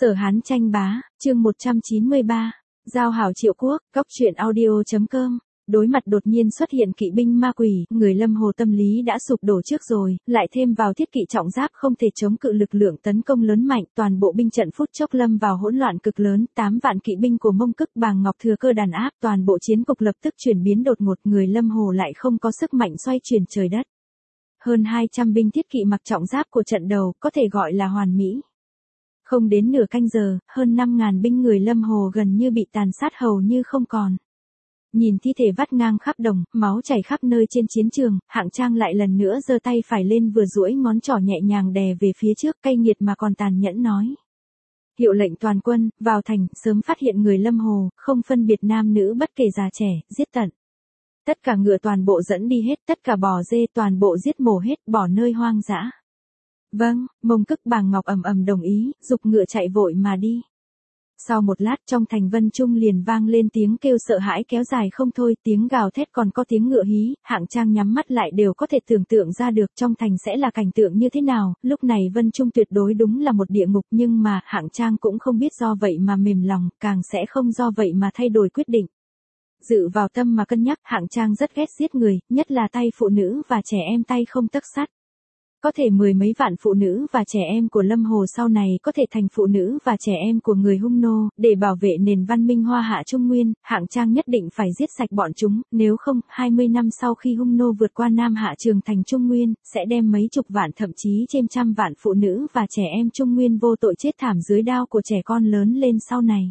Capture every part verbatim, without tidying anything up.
Sở Hán tranh bá, chương một trăm chín mươi ba, Giao hảo Triệu Quốc, Cóc truyện audio chấm com. Đối mặt đột nhiên xuất hiện kỵ binh ma quỷ, người Lâm Hồ tâm lý đã sụp đổ trước rồi, lại thêm vào thiết kỵ trọng giáp không thể chống cự lực lượng tấn công lớn mạnh, toàn bộ binh trận phút chốc lâm vào hỗn loạn cực lớn, tám vạn kỵ binh của Mông Cức Bàng Ngọc thừa cơ đàn áp, toàn bộ chiến cục lập tức chuyển biến đột ngột, người Lâm Hồ lại không có sức mạnh xoay chuyển trời đất. Hơn hai trăm binh thiết kỵ mặc trọng giáp của trận đầu, có thể gọi là hoàn mỹ. Không đến nửa canh giờ, hơn năm ngàn binh người Lâm Hồ gần như bị tàn sát hầu như không còn. Nhìn thi thể vắt ngang khắp đồng, máu chảy khắp nơi trên chiến trường, Hạng Trang lại lần nữa giơ tay phải lên vừa duỗi ngón trỏ nhẹ nhàng đè về phía trước, cay nghiệt mà còn tàn nhẫn nói. Hiệu lệnh toàn quân, vào thành, sớm phát hiện người Lâm Hồ, không phân biệt nam nữ bất kể già trẻ, giết tận. Tất cả ngựa toàn bộ dẫn đi hết, tất cả bò dê toàn bộ giết mổ hết, bỏ nơi hoang dã. Vâng, Mông Cức Bàng Ngọc ầm ầm đồng ý, giục ngựa chạy vội mà đi. Sau một lát trong thành Vân Trung liền vang lên tiếng kêu sợ hãi kéo dài không thôi, tiếng gào thét còn có tiếng ngựa hí, Hạng Trang nhắm mắt lại đều có thể tưởng tượng ra được trong thành sẽ là cảnh tượng như thế nào, lúc này Vân Trung tuyệt đối đúng là một địa ngục nhưng mà Hạng Trang cũng không biết do vậy mà mềm lòng, càng sẽ không do vậy mà thay đổi quyết định. Dự vào tâm mà cân nhắc, Hạng Trang rất ghét giết người, nhất là tay phụ nữ và trẻ em tay không tấc sắt. Có thể mười mấy vạn phụ nữ và trẻ em của Lâm Hồ sau này có thể thành phụ nữ và trẻ em của người Hung nô, để bảo vệ nền văn minh Hoa Hạ Trung Nguyên, Hạng Trang nhất định phải giết sạch bọn chúng, nếu không, hai mươi năm sau khi Hung nô vượt qua Nam Hạ Trường thành Trung Nguyên, sẽ đem mấy chục vạn thậm chí trên trăm vạn phụ nữ và trẻ em Trung Nguyên vô tội chết thảm dưới đao của trẻ con lớn lên sau này.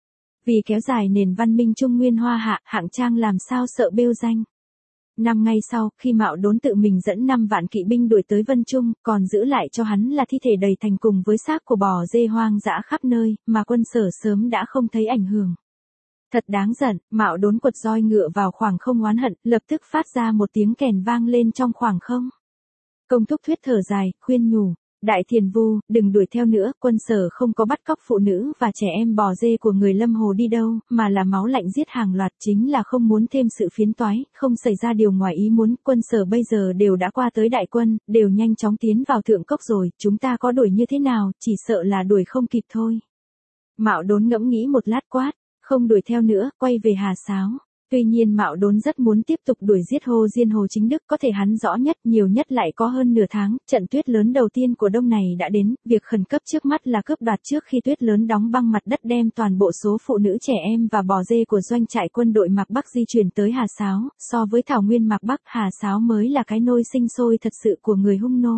Vì kéo dài nền văn minh Trung Nguyên Hoa Hạ, Hạng Trang làm sao sợ bêu danh. Năm ngày sau, khi Mạo Đốn tự mình dẫn năm vạn kỵ binh đuổi tới Vân Trung, còn giữ lại cho hắn là thi thể đầy thành cùng với xác của bò dê hoang dã khắp nơi, mà quân Sở sớm đã không thấy ảnh hưởng. Thật đáng giận, Mạo Đốn quật roi ngựa vào khoảng không oán hận, lập tức phát ra một tiếng kèn vang lên trong khoảng không. Công Thúc Thuyết thở dài, khuyên nhủ. Đại Thiền Vu, đừng đuổi theo nữa, quân Sở không có bắt cóc phụ nữ và trẻ em bò dê của người Lâm Hồ đi đâu, mà là máu lạnh giết hàng loạt, chính là không muốn thêm sự phiến toái, không xảy ra điều ngoài ý muốn, quân Sở bây giờ đều đã qua tới đại quân, đều nhanh chóng tiến vào thượng cốc rồi, chúng ta có đuổi như thế nào, chỉ sợ là đuổi không kịp thôi. Mạo Đốn ngẫm nghĩ một lát quát, không đuổi theo nữa, quay về Hà Sáo. Tuy nhiên Mạo Đốn rất muốn tiếp tục đuổi giết Hồ Diên Hồ Chính Đức, có thể hắn rõ nhất, nhiều nhất lại có hơn nửa tháng, trận tuyết lớn đầu tiên của đông này đã đến, việc khẩn cấp trước mắt là cướp đoạt trước khi tuyết lớn đóng băng mặt đất, đem toàn bộ số phụ nữ trẻ em và bò dê của doanh trại quân đội Mạc Bắc di chuyển tới Hà Sáo, so với thảo nguyên Mạc Bắc, Hà Sáo mới là cái nôi sinh sôi thật sự của người Hung nô.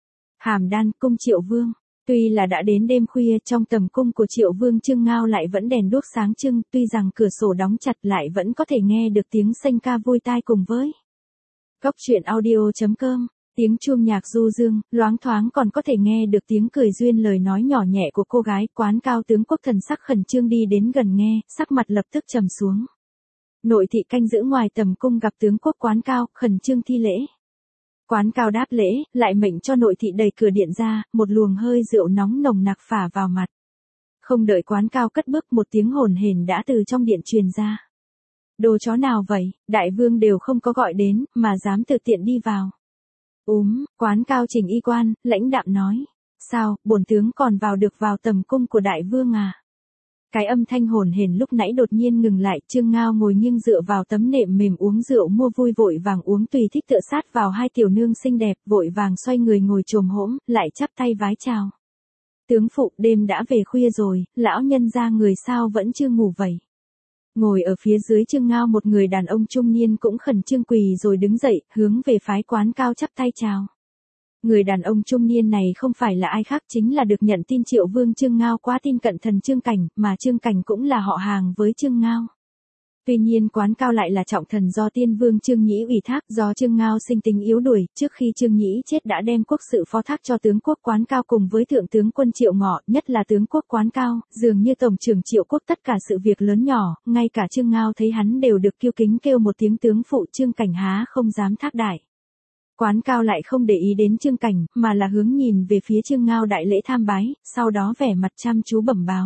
Hàm Đan, cung Triệu Vương. Tuy là đã đến đêm khuya, trong tầm cung của Triệu Vương Trương Ngao lại vẫn đèn đuốc sáng trưng, tuy rằng cửa sổ đóng chặt lại vẫn có thể nghe được tiếng sanh ca vui tai cùng với Cóc truyện audio chấm com, tiếng chuông nhạc du dương, loáng thoáng còn có thể nghe được tiếng cười duyên lời nói nhỏ nhẹ của cô gái. Quán Cao tướng quốc thần sắc khẩn trương đi đến gần nghe, sắc mặt lập tức trầm xuống. Nội thị canh giữ ngoài tầm cung gặp tướng quốc Quán Cao, khẩn trương thi lễ. Quán Cao đáp lễ, lại mệnh cho nội thị đẩy cửa điện ra, một luồng hơi rượu nóng nồng nặc phả vào mặt. Không đợi Quán Cao cất bước, một tiếng hồn hển đã từ trong điện truyền ra. Đồ chó nào vậy, đại vương đều không có gọi đến, mà dám tự tiện đi vào. Úm, Quán Cao chỉnh y quan, lãnh đạm nói. Sao, bổn tướng còn vào được vào tầm cung của đại vương à? Cái âm thanh hồn hển lúc nãy đột nhiên ngừng lại, Trương Ngao ngồi nghiêng dựa vào tấm nệm mềm uống rượu mua vui, vội vàng uống tùy thích tựa sát vào hai tiểu nương xinh đẹp, vội vàng xoay người ngồi chồm hổm, lại chắp tay vái chào. Tướng phụ, đêm đã về khuya rồi, lão nhân gia người sao vẫn chưa ngủ vậy? Ngồi ở phía dưới Trương Ngao một người đàn ông trung niên cũng khẩn trương quỳ rồi đứng dậy, hướng về phái Quán Cao chắp tay chào. Người đàn ông trung niên này không phải là ai khác, chính là được nhận tin Triệu Vương Trương Ngao quá tin cận thần Trương Cảnh, mà Trương Cảnh cũng là họ hàng với Trương Ngao. Tuy nhiên Quán Cao lại là trọng thần do tiên vương Trương Nhĩ ủy thác, do Trương Ngao sinh tính yếu đuổi, trước khi Trương Nhĩ chết đã đem quốc sự phó thác cho tướng quốc Quán Cao cùng với thượng tướng quân Triệu Ngọ, nhất là tướng quốc Quán Cao, dường như tổng trưởng Triệu quốc tất cả sự việc lớn nhỏ, ngay cả Trương Ngao thấy hắn đều được kiêu kính kêu một tiếng tướng phụ, Trương Cảnh há không dám thác đại. Quán Cao lại không để ý đến Trương Cảnh, mà là hướng nhìn về phía Trương Ngao đại lễ tham bái, sau đó vẻ mặt chăm chú bẩm báo.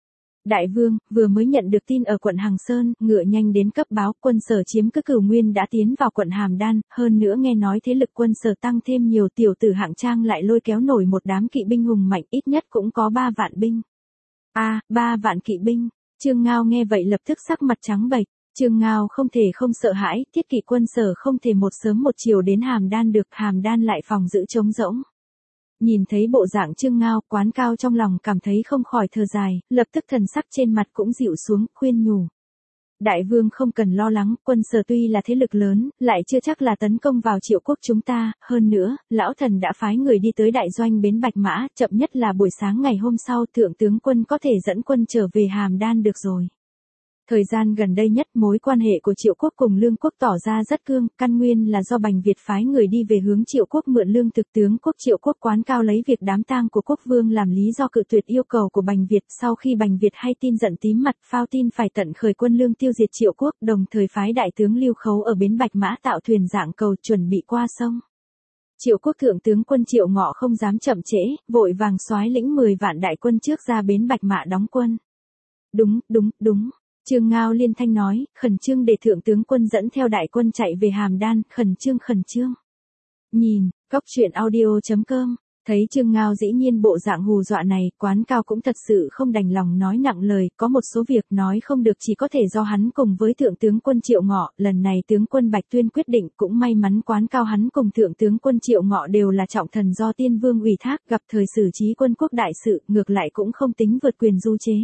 Đại vương, vừa mới nhận được tin ở quận Hằng Sơn, ngựa nhanh đến cấp báo, quân Sở chiếm cứ Cửu Nguyên đã tiến vào quận Hàm Đan, hơn nữa nghe nói thế lực quân Sở tăng thêm nhiều, tiểu tử Hạng Trang lại lôi kéo nổi một đám kỵ binh hùng mạnh, ít nhất cũng có ba vạn binh. A, ba vạn kỵ binh. Trương Ngao nghe vậy lập tức sắc mặt trắng bệch. Trương Ngao không thể không sợ hãi, Thiết Kỵ quân Sở không thể một sớm một chiều đến Hàm Đan được, Hàm Đan lại phòng giữ trống rỗng. Nhìn thấy bộ dạng Trương Ngao, Quán Cao trong lòng cảm thấy không khỏi thở dài, lập tức thần sắc trên mặt cũng dịu xuống, khuyên nhủ. Đại vương không cần lo lắng, quân Sở tuy là thế lực lớn, lại chưa chắc là tấn công vào Triệu quốc chúng ta, hơn nữa, lão thần đã phái người đi tới đại doanh bến Bạch Mã, chậm nhất là buổi sáng ngày hôm sau thượng tướng quân có thể dẫn quân trở về Hàm Đan được rồi. Thời gian gần đây nhất mối quan hệ của Triệu quốc cùng Lương quốc tỏ ra rất cương, căn nguyên là do Bành Việt phái người đi về hướng Triệu quốc mượn lương thực, tướng quốc Triệu quốc Quán Cao lấy việc đám tang của quốc vương làm lý do cự tuyệt yêu cầu của Bành Việt, sau khi Bành Việt hay tin giận tím mặt, phao tin phải tận khởi quân lương tiêu diệt Triệu quốc, đồng thời phái đại tướng Lưu Khấu ở bến Bạch Mã tạo thuyền dạng cầu chuẩn bị qua sông. Triệu quốc thượng tướng quân Triệu Ngọ không dám chậm trễ, vội vàng soái lĩnh mười vạn đại quân trước ra bến Bạch Mã đóng quân. Đúng, đúng, đúng. Trương Ngao liên thanh nói, khẩn trương để thượng tướng quân dẫn theo đại quân chạy về Hàm Đan, khẩn trương khẩn trương. Nhìn, cóc truyện audio chấm com, thấy Trương Ngao dĩ nhiên bộ dạng hù dọa này, Quán Cao cũng thật sự không đành lòng nói nặng lời, có một số việc nói không được chỉ có thể do hắn cùng với thượng tướng quân Triệu Ngọ, lần này tướng quân Bạch Tuyên quyết định, cũng may mắn Quán Cao hắn cùng thượng tướng quân Triệu Ngọ đều là trọng thần do Tiên Vương ủy thác, gặp thời xử trí quân quốc đại sự, ngược lại cũng không tính vượt quyền du chế.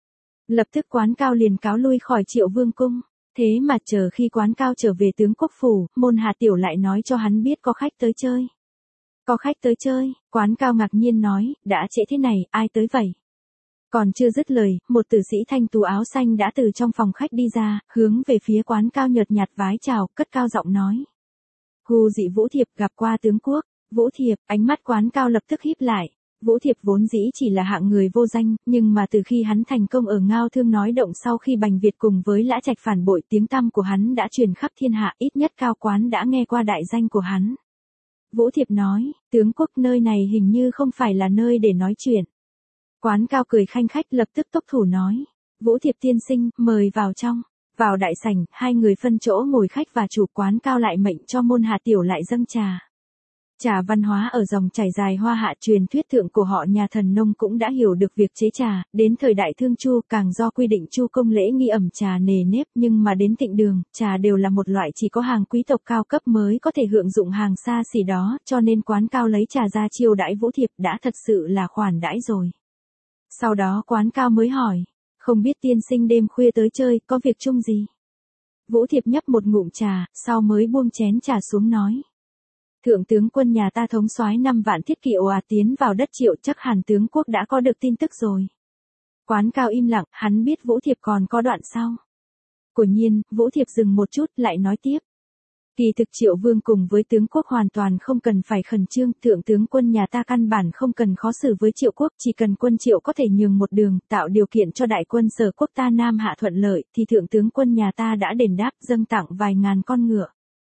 Lập tức Quán Cao liền cáo lui khỏi Triệu Vương cung, thế mà chờ khi Quán Cao trở về tướng quốc phủ, Môn Hà Tiểu lại nói cho hắn biết có khách tới chơi. Có khách tới chơi, Quán Cao ngạc nhiên nói, đã trễ thế này, ai tới vậy? Còn chưa dứt lời, một tử sĩ thanh tú áo xanh đã từ trong phòng khách đi ra, hướng về phía Quán Cao nhợt nhạt vái chào, cất cao giọng nói. Hù dị Vũ Thiệp gặp qua tướng quốc. Vũ Thiệp, ánh mắt Quán Cao lập tức híp lại. Vũ Thiệp vốn dĩ chỉ là hạng người vô danh, nhưng mà từ khi hắn thành công ở Ngao Thương nói động sau khi Bành Việt cùng với Lã Trạch phản bội, tiếng tăm của hắn đã truyền khắp thiên hạ, ít nhất Cao Quán đã nghe qua đại danh của hắn. Vũ Thiệp nói, tướng quốc nơi này hình như không phải là nơi để nói chuyện. Quán Cao cười khanh khách lập tức tốc thủ nói, Vũ Thiệp tiên sinh, mời vào trong. Vào đại sảnh, hai người phân chỗ ngồi khách và chủ. Quán Cao lại mệnh cho Môn Hà Tiểu lại dâng trà. Trà văn hóa ở dòng chảy dài Hoa Hạ, truyền thuyết thượng của họ nhà thần nông cũng đã hiểu được việc chế trà, đến thời đại Thương Chu càng do quy định Chu công lễ nghi ẩm trà nề nếp, nhưng mà đến Tịnh Đường, trà đều là một loại chỉ có hàng quý tộc cao cấp mới có thể hưởng dụng hàng xa xỉ đó, cho nên Quán Cao lấy trà ra chiêu đãi Vũ Thiệp đã thật sự là khoản đãi rồi. Sau đó Quán Cao mới hỏi, không biết tiên sinh đêm khuya tới chơi, có việc chung gì? Vũ Thiệp nhấp một ngụm trà, sau mới buông chén trà xuống nói. Thượng tướng quân nhà ta thống soái năm vạn thiết kỵ ồ ạt tiến vào đất Triệu, chắc hẳn tướng quốc đã có được tin tức rồi. Quán Cao im lặng, hắn biết Vũ Thiệp còn có đoạn sau. Quả nhiên, Vũ Thiệp dừng một chút, lại nói tiếp. Kỳ thực Triệu Vương cùng với tướng quốc hoàn toàn không cần phải khẩn trương, thượng tướng quân nhà ta căn bản không cần khó xử với Triệu quốc, chỉ cần quân Triệu có thể nhường một đường, tạo điều kiện cho đại quân Sở quốc ta Nam hạ thuận lợi, thì thượng tướng quân nhà ta đã đền đáp dâng tặng vài ngàn con ngựa.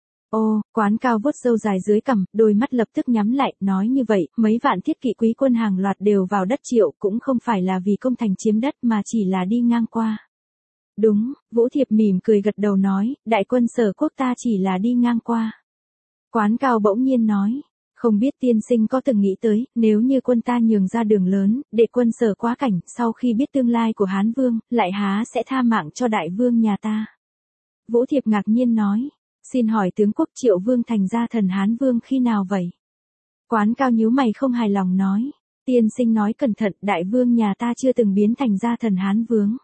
Ô, Quán Cao vuốt râu dài dưới cằm, đôi mắt lập tức nhắm lại, nói như vậy, mấy vạn thiết kỵ quý quân hàng loạt đều vào đất Triệu, cũng không phải là vì công thành chiếm đất mà chỉ là đi ngang qua. Đúng, Vũ Thiệp mỉm cười gật đầu nói, đại quân Sở quốc ta chỉ là đi ngang qua. Quán Cao bỗng nhiên nói, không biết tiên sinh có từng nghĩ tới, nếu như quân ta nhường ra đường lớn, để quân Sở quá cảnh, sau khi biết tương lai của Hán Vương, lại há sẽ tha mạng cho đại vương nhà ta. Vũ Thiệp ngạc nhiên nói, xin hỏi tướng quốc Triệu Vương thành ra thần Hán Vương khi nào vậy? Quán Cao nhíu mày không hài lòng nói, tiên sinh nói cẩn thận, đại vương nhà ta chưa từng biến thành ra thần Hán Vương.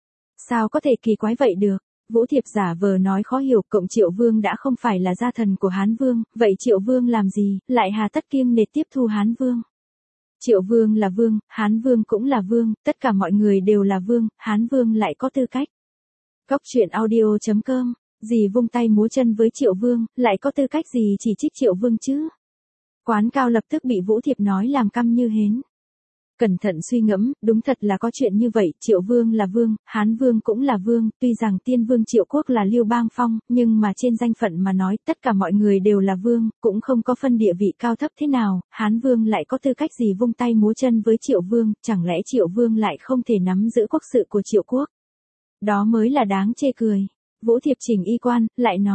Sao có thể kỳ quái vậy được? Vũ Thiệp giả vờ nói khó hiểu, cộng Triệu Vương đã không phải là gia thần của Hán Vương, vậy Triệu Vương làm gì, lại hà tất kiêng nể tiếp thu Hán Vương? Triệu Vương là vương, Hán Vương cũng là vương, tất cả mọi người đều là vương, Hán Vương lại có tư cách. Cóc truyện audio chấm com, gì vung tay múa chân với Triệu Vương, lại có tư cách gì chỉ trích Triệu Vương chứ? Quán Cao lập tức bị Vũ Thiệp nói làm căm như hến. Cẩn thận suy ngẫm, đúng thật là có chuyện như vậy, Triệu Vương là vương, Hán Vương cũng là vương, tuy rằng Tiên Vương Triệu quốc là Lưu Bang Phong, nhưng mà trên danh phận mà nói, tất cả mọi người đều là vương, cũng không có phân địa vị cao thấp thế nào, Hán Vương lại có tư cách gì vung tay múa chân với Triệu Vương, chẳng lẽ Triệu Vương lại không thể nắm giữ quốc sự của Triệu quốc? Đó mới là đáng chê cười. Vũ Thiệp chỉnh y quan, lại nói,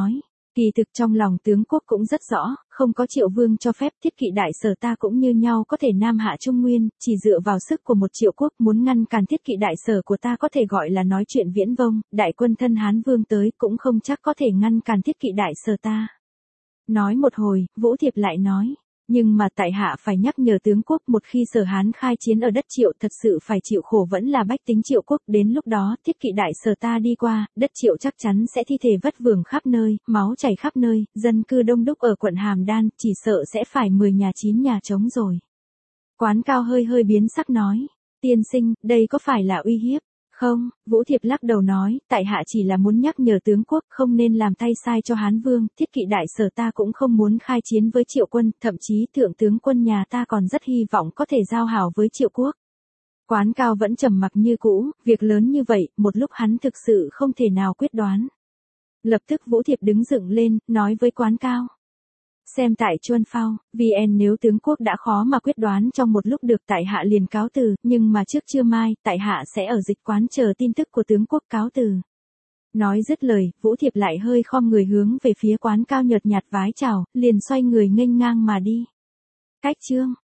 Kỳ thực trong lòng tướng quốc cũng rất rõ, không có Triệu Vương cho phép Thiết Kỵ đại sở ta cũng như nhau có thể nam hạ Trung Nguyên, chỉ dựa vào sức của một Triệu quốc muốn ngăn cản Thiết Kỵ đại sở của ta có thể gọi là nói chuyện viễn vông, đại quân thân Hán Vương tới cũng không chắc có thể ngăn cản Thiết Kỵ đại sở ta. Nói một hồi, Vũ Thiệp lại nói. Nhưng mà tại hạ phải nhắc nhở tướng quốc một khi Sở Hán khai chiến ở đất Triệu thật sự phải chịu khổ vẫn là bách tính Triệu quốc, đến lúc đó Thiết Kỵ đại sở ta đi qua, đất Triệu chắc chắn sẽ thi thể vất vưởng khắp nơi, máu chảy khắp nơi, dân cư đông đúc ở quận Hàm Đan, chỉ sợ sẽ phải mười nhà chín nhà trống rồi. Quán Cao hơi hơi biến sắc nói, tiên sinh, đây có phải là uy hiếp? Không, Vũ Thiệp lắc đầu nói, tại hạ chỉ là muốn nhắc nhở tướng quốc không nên làm tay sai cho Hán Vương, Thiết Kỵ đại sở ta cũng không muốn khai chiến với Triệu quân, thậm chí thượng tướng quân nhà ta còn rất hy vọng có thể giao hảo với Triệu quốc. Quán Cao vẫn trầm mặc như cũ, việc lớn như vậy, một lúc hắn thực sự không thể nào quyết đoán. Lập tức Vũ Thiệp đứng dựng lên, nói với Quán Cao. Xem tại Chuân Phao, vê en nếu tướng quốc đã khó mà quyết đoán trong một lúc được tại hạ liền cáo từ, nhưng mà trước trưa mai, tại hạ sẽ ở dịch quán chờ tin tức của tướng quốc cáo từ. Nói dứt lời, Vũ Thiệp lại hơi khom người hướng về phía Quán Cao nhợt nhạt vái chào, liền xoay người nghênh ngang mà đi. Cách chương